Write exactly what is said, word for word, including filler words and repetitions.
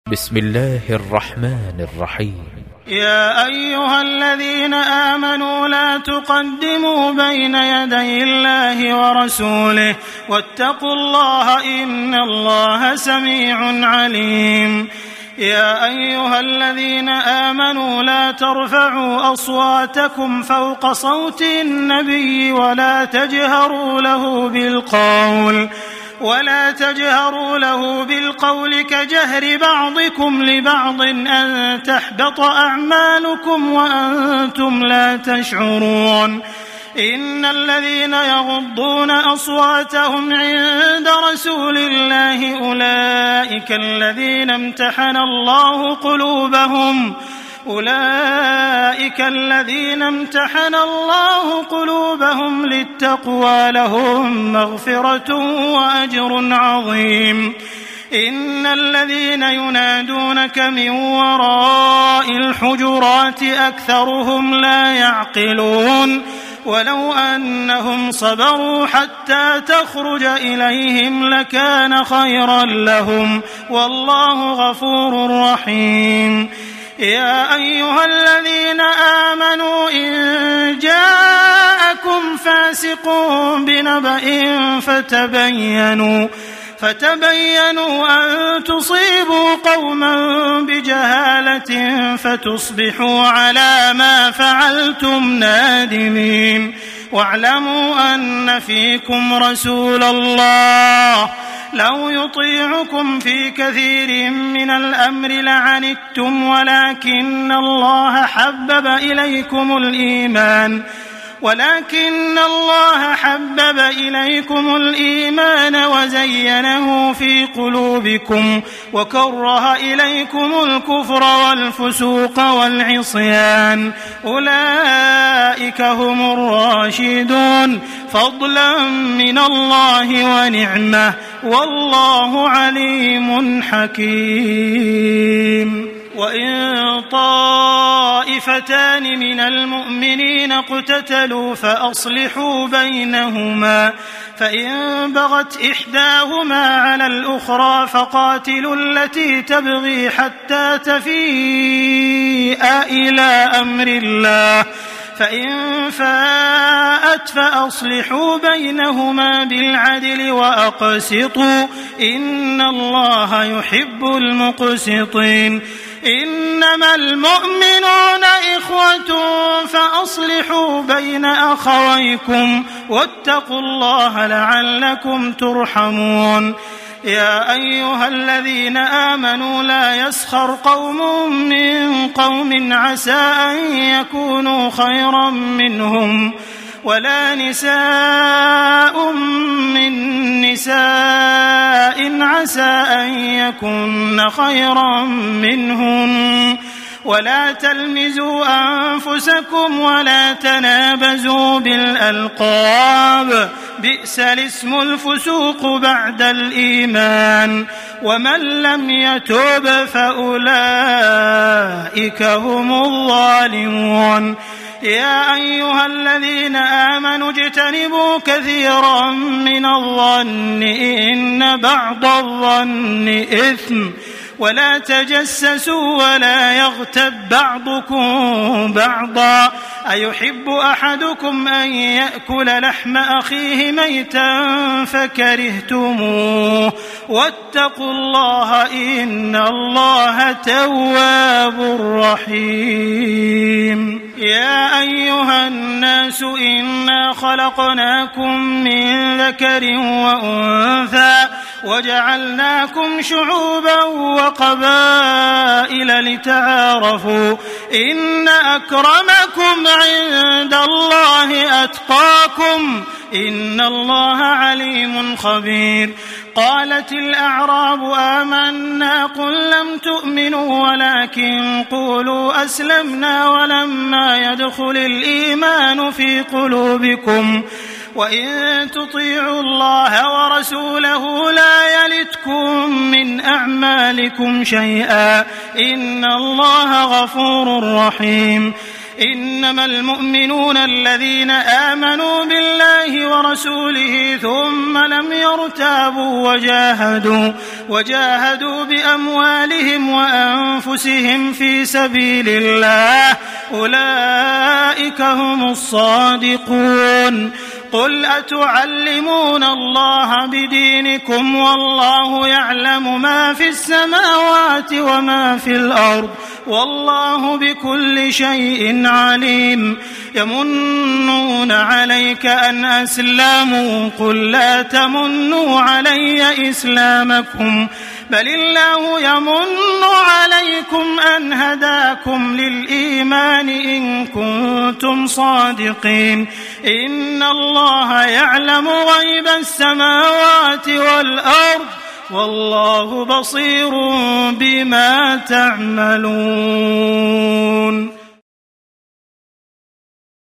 بسم الله الرحمن الرحيم. يا أيها الذين آمنوا لا تقدموا بين يدي الله ورسوله واتقوا الله إن الله سميع عليم. يا أيها الذين آمنوا لا ترفعوا أصواتكم فوق صوت النبي ولا تجهروا له بالقول ولا تجهروا له بالقول كجهر بعضكم لبعض أن تحبط أعمالكم وأنتم لا تشعرون. إن الذين يغضون أصواتهم عند رسول الله أولئك الذين امتحن الله قلوبهم أولئك الذين امتحن الله قلوبهم للتقوى لهم مغفرة وأجر عظيم. إن الذين ينادونك من وراء الحجرات أكثرهم لا يعقلون ولو أنهم صبروا حتى تخرج إليهم لكان خيرا لهم والله غفور رحيم. يا أيها الذين آمنوا إن جاءكم فاسق بنبأ فتبينوا فتبينوا أن تصيبوا قوما بجهالة فتصبحوا على ما فعلتم نادمين. واعلموا أن فيكم رسول الله لو يطيعكم في كثير من الأمر لعنتم ولكن الله حبب إليكم الإيمان ولكن الله حبب إليكم الإيمان وزينه في قلوبكم وكره إليكم الكفر والفسوق والعصيان أولئك هم الراشدون فضلا من الله ونعمة والله عليم حكيم. وإن طائفتان من المؤمنين اقتتلوا فأصلحوا بينهما فإن بغت إحداهما على الأخرى فقاتلوا التي تبغي حتى تفيء إلى أمر الله فإن فاءت فأصلحوا بينهما بالعدل وأقسطوا إن الله يحب المقسطين. إنما المؤمنون إخوة فأصلحوا بين أخويكم واتقوا الله لعلكم ترحمون. يا أيها الذين آمنوا لا يسخر قوم من قوم عسى أن يكونوا خيرا منهم ولا نساء من نساء عسى أن يكن خيرا منهن ولا تلمزوا أنفسكم ولا تنابزوا بالألقاب بئس الاسم الفسوق بعد الإيمان ومن لم يتب فأولئك هم الظالمون. يا أيها الذين آمنوا اجتنبوا كثيرا من الظن إن بعض الظن إثم ولا تجسسوا ولا يغتب بعضكم بعضا أيحب أحدكم أن يأكل لحم أخيه ميتا فكرهتموه واتقوا الله إن الله تواب رحيم. يا أيها الناس إنا خلقناكم من ذكر وأنثى وجعلناكم شعوبا وقبائل لتعارفوا إن أكرمكم عند الله أتقاكم إن الله عليم خبير. قالت الأعراب آمنا قل لم تؤمنوا ولكن قولوا أسلمنا ولما يدخل الإيمان في قلوبكم وإن تطيعوا الله ورسوله لا يلتكم من أعمالكم شيئا إن الله غفور رحيم. إنما المؤمنون الذين آمنوا بالله ورسوله ثم لم يرتابوا وجاهدوا, وجاهدوا بأموالهم وأنفسهم في سبيل الله أولئك هم الصادقون. قل أتعلمون الله بدينكم والله يعلم ما في السماوات وما في الأرض والله بكل شيء عليم. يمنون عليك أن أسلموا قل لا تمنوا علي إسلامكم بل الله يمن عليكم أن هداكم للإيمان إن كنتم صادقين. إن الله يعلم غيب السماوات والأرض والله بصير بما تعملون.